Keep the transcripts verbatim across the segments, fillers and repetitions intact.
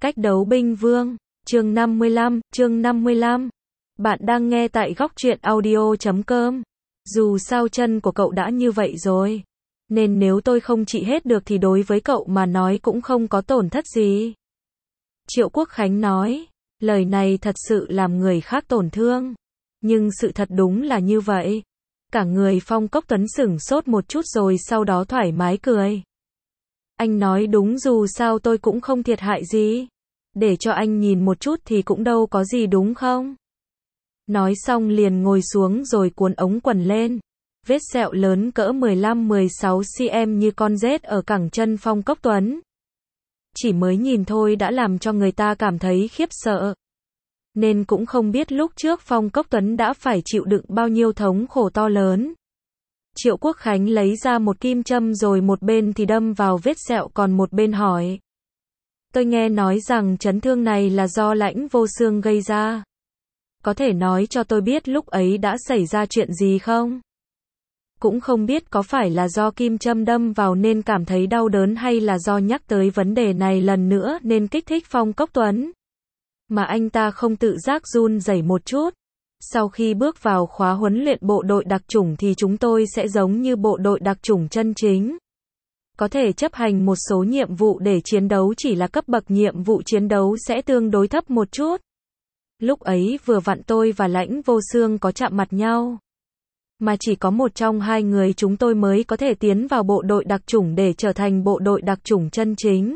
Cách đấu binh vương, chương năm mươi lăm, chương năm mươi lăm. Bạn đang nghe tại góc truyện audio chấm com. Dù sao chân của cậu đã như vậy rồi, nên nếu tôi không trị hết được thì đối với cậu mà nói cũng không có tổn thất gì. Triệu Quốc Khánh nói, lời này thật sự làm người khác tổn thương. Nhưng sự thật đúng là như vậy. Cả người Phong Cốc Tuấn sửng sốt một chút rồi sau đó thoải mái cười. Anh nói đúng, dù sao tôi cũng không thiệt hại gì. Để cho anh nhìn một chút thì cũng đâu có gì đúng không? Nói xong liền ngồi xuống rồi cuốn ống quần lên. Vết sẹo lớn cỡ mười lăm mười sáu xăng-ti-mét như con rết ở cẳng chân Phong Cốc Tuấn. Chỉ mới nhìn thôi đã làm cho người ta cảm thấy khiếp sợ. Nên cũng không biết lúc trước Phong Cốc Tuấn đã phải chịu đựng bao nhiêu thống khổ to lớn. Triệu Quốc Khánh lấy ra một kim châm rồi một bên thì đâm vào vết sẹo còn một bên hỏi. Tôi nghe nói rằng chấn thương này là do Lãnh Vô Xương gây ra. Có thể nói cho tôi biết lúc ấy đã xảy ra chuyện gì không? Cũng không biết có phải là do kim châm đâm vào nên cảm thấy đau đớn hay là do nhắc tới vấn đề này lần nữa nên kích thích Phong Cốc Tuấn. Mà anh ta không tự giác run rẩy một chút. Sau khi bước vào khóa huấn luyện bộ đội đặc chủng thì chúng tôi sẽ giống như bộ đội đặc chủng chân chính. Có thể chấp hành một số nhiệm vụ để chiến đấu, chỉ là cấp bậc nhiệm vụ chiến đấu sẽ tương đối thấp một chút. Lúc ấy vừa vặn tôi và Lãnh Vô Xương có chạm mặt nhau. Mà chỉ có một trong hai người chúng tôi mới có thể tiến vào bộ đội đặc chủng để trở thành bộ đội đặc chủng chân chính.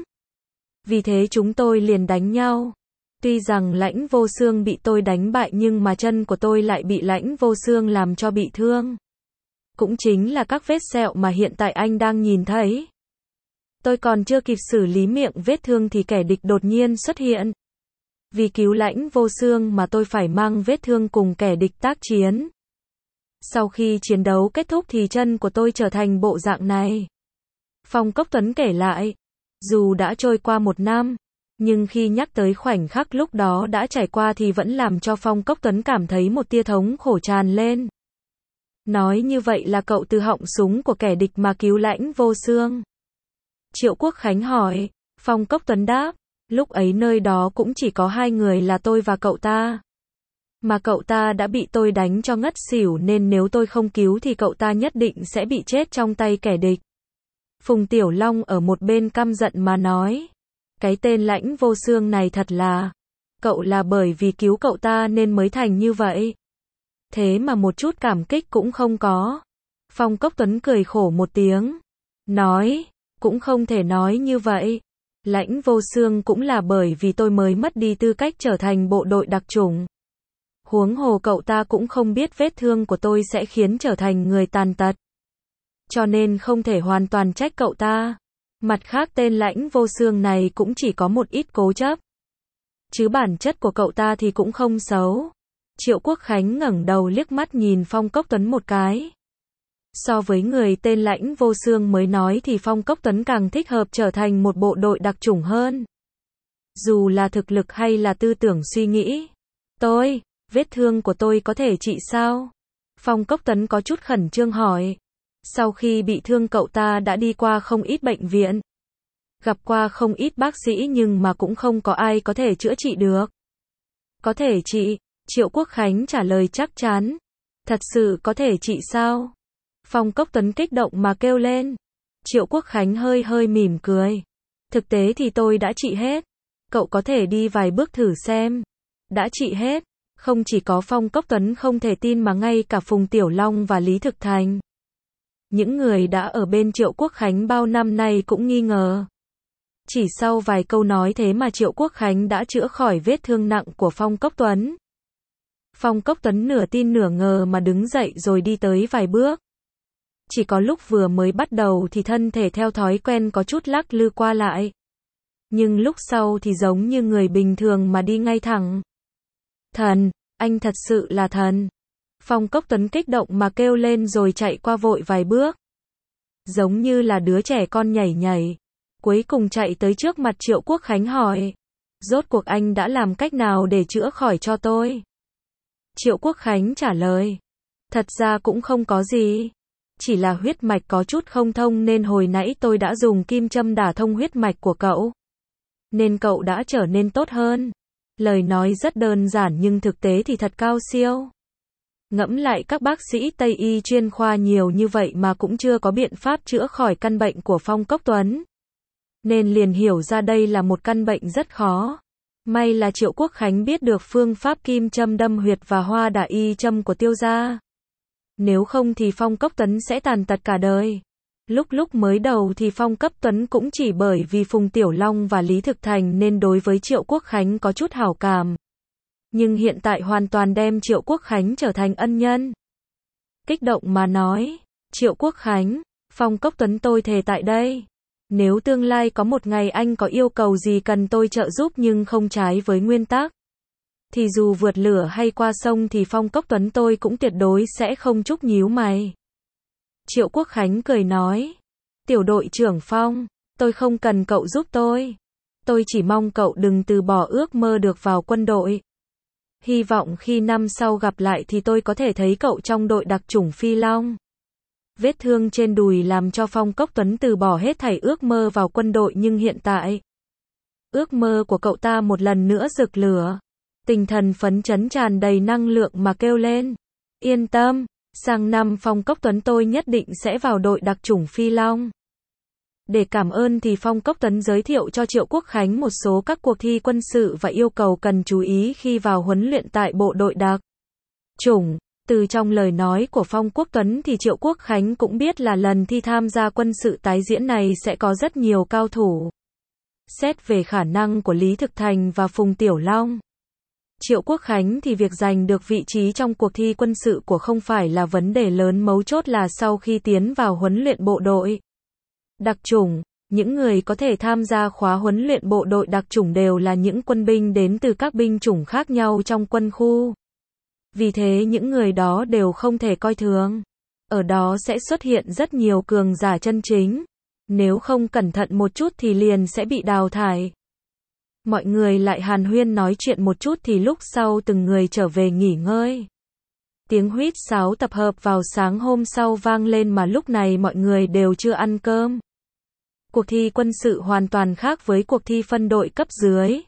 Vì thế chúng tôi liền đánh nhau. Tuy rằng Lãnh Vô Xương bị tôi đánh bại nhưng mà chân của tôi lại bị Lãnh Vô Xương làm cho bị thương. Cũng chính là các vết sẹo mà hiện tại anh đang nhìn thấy. Tôi còn chưa kịp xử lý miệng vết thương thì kẻ địch đột nhiên xuất hiện. Vì cứu Lãnh Vô Xương mà tôi phải mang vết thương cùng kẻ địch tác chiến. Sau khi chiến đấu kết thúc thì chân của tôi trở thành bộ dạng này. Phong Cốc Tuấn kể lại, dù đã trôi qua một năm, nhưng khi nhắc tới khoảnh khắc lúc đó đã trải qua thì vẫn làm cho Phong Cốc Tuấn cảm thấy một tia thống khổ tràn lên. Nói như vậy là cậu từ họng súng của kẻ địch mà cứu Lãnh Vô Xương? Triệu Quốc Khánh hỏi. Phong Cốc Tuấn đáp, lúc ấy nơi đó cũng chỉ có hai người là tôi và cậu ta. Mà cậu ta đã bị tôi đánh cho ngất xỉu nên nếu tôi không cứu thì cậu ta nhất định sẽ bị chết trong tay kẻ địch. Phùng Tiểu Long ở một bên căm giận mà nói. Cái tên Lãnh Vô Xương này thật là, cậu là bởi vì cứu cậu ta nên mới thành như vậy. Thế mà một chút cảm kích cũng không có. Phong Cốc Tuấn cười khổ một tiếng. Nói, cũng không thể nói như vậy. Lãnh Vô Xương cũng là bởi vì tôi mới mất đi tư cách trở thành bộ đội đặc chủng. Huống hồ cậu ta cũng không biết vết thương của tôi sẽ khiến trở thành người tàn tật. Cho nên không thể hoàn toàn trách cậu ta. Mặt khác tên Lãnh Vô Xương này cũng chỉ có một ít cố chấp. Chứ bản chất của cậu ta thì cũng không xấu. Triệu Quốc Khánh ngẩng đầu liếc mắt nhìn Phong Cốc Tuấn một cái. So với người tên Lãnh Vô Xương mới nói thì Phong Cốc Tuấn càng thích hợp trở thành một bộ đội đặc chủng hơn. Dù là thực lực hay là tư tưởng suy nghĩ. Tôi, vết thương của tôi có thể trị sao? Phong Cốc Tuấn có chút khẩn trương hỏi. Sau khi bị thương cậu ta đã đi qua không ít bệnh viện. Gặp qua không ít bác sĩ nhưng mà cũng không có ai có thể chữa trị được. Có thể trị, Triệu Quốc Khánh trả lời chắc chắn. Thật sự có thể trị sao? Phong Cốc Tuấn kích động mà kêu lên. Triệu Quốc Khánh hơi hơi mỉm cười. Thực tế thì tôi đã trị hết. Cậu có thể đi vài bước thử xem. Đã trị hết. Không chỉ có Phong Cốc Tuấn không thể tin mà ngay cả Phùng Tiểu Long và Lý Thực Thành. Những người đã ở bên Triệu Quốc Khánh bao năm nay cũng nghi ngờ. Chỉ sau vài câu nói thế mà Triệu Quốc Khánh đã chữa khỏi vết thương nặng của Phong Cốc Tuấn. Phong Cốc Tuấn nửa tin nửa ngờ mà đứng dậy rồi đi tới vài bước. Chỉ có lúc vừa mới bắt đầu thì thân thể theo thói quen có chút lắc lư qua lại. Nhưng lúc sau thì giống như người bình thường mà đi ngay thẳng. Thần, anh thật sự là thần. Phong Cốc Tuấn kích động mà kêu lên rồi chạy qua vội vài bước. Giống như là đứa trẻ con nhảy nhảy. Cuối cùng chạy tới trước mặt Triệu Quốc Khánh hỏi. Rốt cuộc anh đã làm cách nào để chữa khỏi cho tôi? Triệu Quốc Khánh trả lời. Thật ra cũng không có gì. Chỉ là huyết mạch có chút không thông nên hồi nãy tôi đã dùng kim châm đả thông huyết mạch của cậu. nên cậu đã trở nên tốt hơn. Lời nói rất đơn giản nhưng thực tế thì thật cao siêu. Ngẫm lại các bác sĩ Tây y chuyên khoa nhiều như vậy mà cũng chưa có biện pháp chữa khỏi căn bệnh của Phong Cốc Tuấn. Nên liền hiểu ra đây là một căn bệnh rất khó. May là Triệu Quốc Khánh biết được phương pháp kim châm đâm huyệt và hoa đả y châm của Tiêu gia. Nếu không thì Phong Cốc Tuấn sẽ tàn tật cả đời. Lúc lúc mới đầu thì Phong Cốc Tuấn cũng chỉ bởi vì Phùng Tiểu Long và Lý Thực Thành nên đối với Triệu Quốc Khánh có chút hảo cảm. Nhưng hiện tại hoàn toàn đem Triệu Quốc Khánh trở thành ân nhân. Kích động mà nói, Triệu Quốc Khánh, Phong Cốc Tuấn tôi thề tại đây. Nếu tương lai có một ngày anh có yêu cầu gì cần tôi trợ giúp nhưng không trái với nguyên tắc, thì dù vượt lửa hay qua sông thì Phong Cốc Tuấn tôi cũng tuyệt đối sẽ không chúc nhíu mày. Triệu Quốc Khánh cười nói, tiểu đội trưởng Phong, tôi không cần cậu giúp tôi. Tôi chỉ mong cậu đừng từ bỏ ước mơ được vào quân đội. Hy vọng khi năm sau gặp lại thì tôi có thể thấy cậu trong đội đặc chủng Phi Long. Vết thương trên đùi làm cho Phong Cốc Tuấn từ bỏ hết thảy ước mơ vào quân đội nhưng hiện tại, ước mơ của cậu ta một lần nữa rực lửa. Tinh thần phấn chấn tràn đầy năng lượng mà kêu lên. Yên tâm, sang năm Phong Cốc Tuấn tôi nhất định sẽ vào đội đặc chủng Phi Long. Để cảm ơn thì Phong Cốc Tuấn giới thiệu cho Triệu Quốc Khánh một số các cuộc thi quân sự và yêu cầu cần chú ý khi vào huấn luyện tại bộ đội đặc chủng. Từ trong lời nói của Phong Quốc Tuấn thì Triệu Quốc Khánh cũng biết là lần thi tham gia quân sự tái diễn này sẽ có rất nhiều cao thủ. Xét về khả năng của Lý Thực Thành và Phùng Tiểu Long, Triệu Quốc Khánh thì việc giành được vị trí trong cuộc thi quân sự của không phải là vấn đề lớn, mấu chốt là sau khi tiến vào huấn luyện bộ đội đặc chủng, những người có thể tham gia khóa huấn luyện bộ đội đặc chủng đều là những quân binh đến từ các binh chủng khác nhau trong quân khu. Vì thế những người đó đều không thể coi thường. Ở đó sẽ xuất hiện rất nhiều cường giả chân chính. Nếu không cẩn thận một chút thì liền sẽ bị đào thải. Mọi người lại hàn huyên nói chuyện một chút thì lúc sau từng người trở về nghỉ ngơi. Tiếng huýt sáo tập hợp vào sáng hôm sau vang lên mà lúc này mọi người đều chưa ăn cơm. Cuộc thi quân sự hoàn toàn khác với cuộc thi phân đội cấp dưới.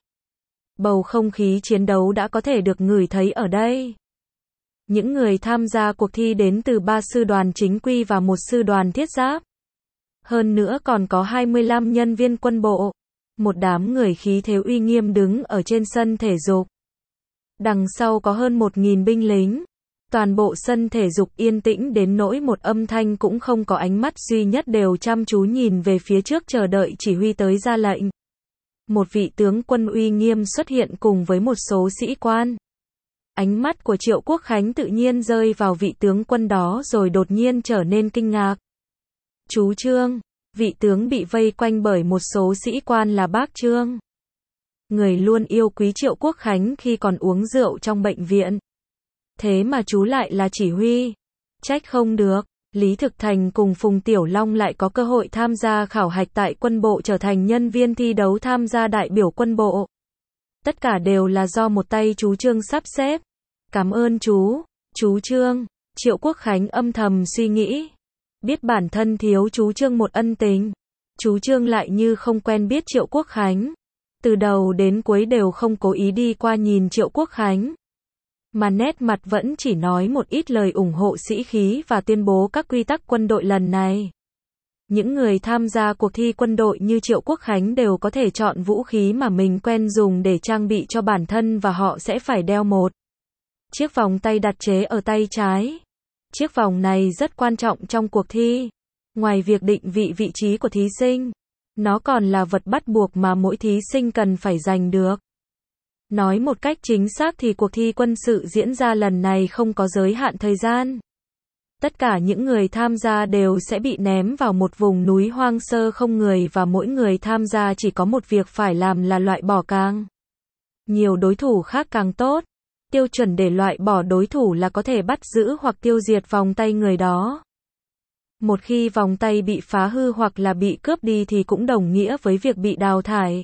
Bầu không khí chiến đấu đã có thể được ngửi thấy ở đây. Những người tham gia cuộc thi đến từ ba sư đoàn chính quy và một sư đoàn thiết giáp. Hơn nữa còn có hai mươi lăm nhân viên quân bộ. Một đám người khí thế uy nghiêm đứng ở trên sân thể dục. Đằng sau có hơn một nghìn binh lính. Toàn bộ sân thể dục yên tĩnh đến nỗi một âm thanh cũng không có, ánh mắt duy nhất đều chăm chú nhìn về phía trước chờ đợi chỉ huy tới ra lệnh. Một vị tướng quân uy nghiêm xuất hiện cùng với một số sĩ quan. Ánh mắt của Triệu Quốc Khánh tự nhiên rơi vào vị tướng quân đó rồi đột nhiên trở nên kinh ngạc. Chú Trương, vị tướng bị vây quanh bởi một số sĩ quan là bác Trương. Người luôn yêu quý Triệu Quốc Khánh khi còn uống rượu trong bệnh viện. Thế mà chú lại là chỉ huy. Trách không được, Lý Thực Thành cùng Phùng Tiểu Long lại có cơ hội tham gia khảo hạch tại quân bộ trở thành nhân viên thi đấu tham gia đại biểu quân bộ. Tất cả đều là do một tay chú Trương sắp xếp. Cảm ơn chú, chú Trương. Triệu Quốc Khánh âm thầm suy nghĩ. Biết bản thân thiếu chú Trương một ân tình. Chú Trương lại như không quen biết Triệu Quốc Khánh. Từ đầu đến cuối đều không cố ý đi qua nhìn Triệu Quốc Khánh. Mà nét mặt vẫn chỉ nói một ít lời ủng hộ sĩ khí và tuyên bố các quy tắc quân đội lần này. Những người tham gia cuộc thi quân đội như Triệu Quốc Khánh đều có thể chọn vũ khí mà mình quen dùng để trang bị cho bản thân và họ sẽ phải đeo một chiếc vòng tay đặc chế ở tay trái. Chiếc vòng này rất quan trọng trong cuộc thi. Ngoài việc định vị vị trí của thí sinh, nó còn là vật bắt buộc mà mỗi thí sinh cần phải giành được. Nói một cách chính xác thì cuộc thi quân sự diễn ra lần này không có giới hạn thời gian. Tất cả những người tham gia đều sẽ bị ném vào một vùng núi hoang sơ không người và mỗi người tham gia chỉ có một việc phải làm là loại bỏ càng nhiều đối thủ khác càng tốt. Tiêu chuẩn để loại bỏ đối thủ là có thể bắt giữ hoặc tiêu diệt vòng tay người đó. Một khi vòng tay bị phá hư hoặc là bị cướp đi thì cũng đồng nghĩa với việc bị đào thải.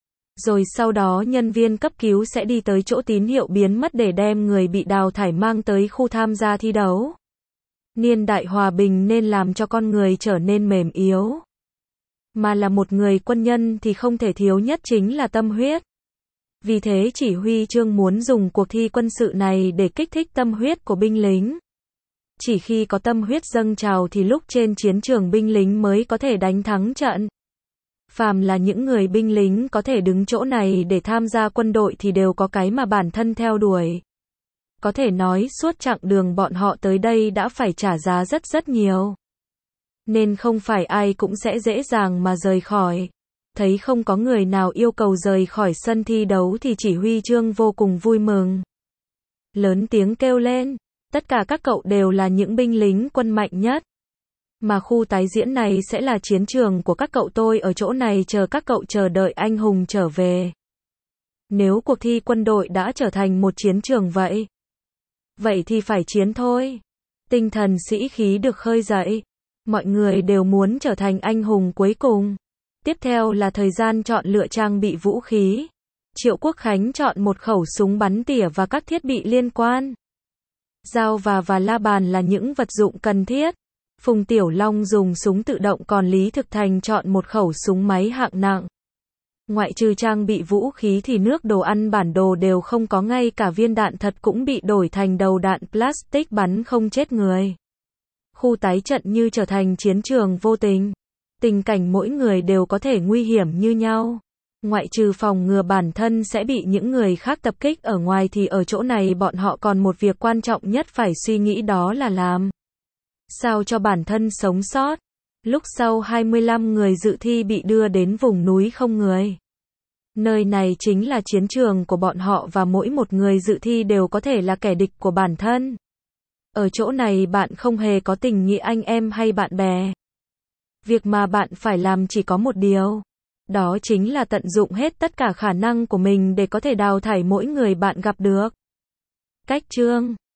Rồi sau đó nhân viên cấp cứu sẽ đi tới chỗ tín hiệu biến mất để đem người bị đào thải mang tới khu tham gia thi đấu. Niên đại hòa bình nên làm cho con người trở nên mềm yếu. mà là một người quân nhân thì không thể thiếu nhất chính là tâm huyết. Vì thế chỉ huy Trương muốn dùng cuộc thi quân sự này để kích thích tâm huyết của binh lính. Chỉ khi có tâm huyết dâng trào thì lúc trên chiến trường binh lính mới có thể đánh thắng trận. Phàm là những người binh lính có thể đứng chỗ này để tham gia quân đội thì đều có cái mà bản thân theo đuổi. Có thể nói suốt chặng đường bọn họ tới đây đã phải trả giá rất rất nhiều. Nên không phải ai cũng sẽ dễ dàng mà rời khỏi. Thấy không có người nào yêu cầu rời khỏi sân thi đấu thì chỉ huy Trương vô cùng vui mừng. Lớn tiếng kêu lên, tất cả các cậu đều là những binh lính quân mạnh nhất. Mà khu tái diễn này sẽ là chiến trường của các cậu, tôi ở chỗ này chờ các cậu, chờ đợi anh hùng trở về. Nếu cuộc thi quân đội đã trở thành một chiến trường vậy, vậy thì phải chiến thôi. Tinh thần sĩ khí được khơi dậy. Mọi người đều muốn trở thành anh hùng cuối cùng. Tiếp theo là thời gian chọn lựa trang bị vũ khí. Triệu Quốc Khánh chọn một khẩu súng bắn tỉa và các thiết bị liên quan. Dao và và la bàn là những vật dụng cần thiết. Phùng Tiểu Long dùng súng tự động, còn Lý Thực Thành chọn một khẩu súng máy hạng nặng. Ngoại trừ trang bị vũ khí thì nước đồ ăn bản đồ đều không có, ngay cả viên đạn thật cũng bị đổi thành đầu đạn plastic bắn không chết người. Khu tái trận như trở thành chiến trường vô tình. Tình cảnh mỗi người đều có thể nguy hiểm như nhau. Ngoại trừ phòng ngừa bản thân sẽ bị những người khác tập kích ở ngoài thì ở chỗ này bọn họ còn một việc quan trọng nhất phải suy nghĩ, đó là làm sao cho bản thân sống sót. Lúc sau hai mươi lăm người dự thi bị đưa đến vùng núi không người. Nơi này chính là chiến trường của bọn họ và mỗi một người dự thi đều có thể là kẻ địch của bản thân. Ở chỗ này bạn không hề có tình nghĩa anh em hay bạn bè. Việc mà bạn phải làm chỉ có một điều. Đó chính là tận dụng hết tất cả khả năng của mình để có thể đào thải mỗi người bạn gặp được. Cách chương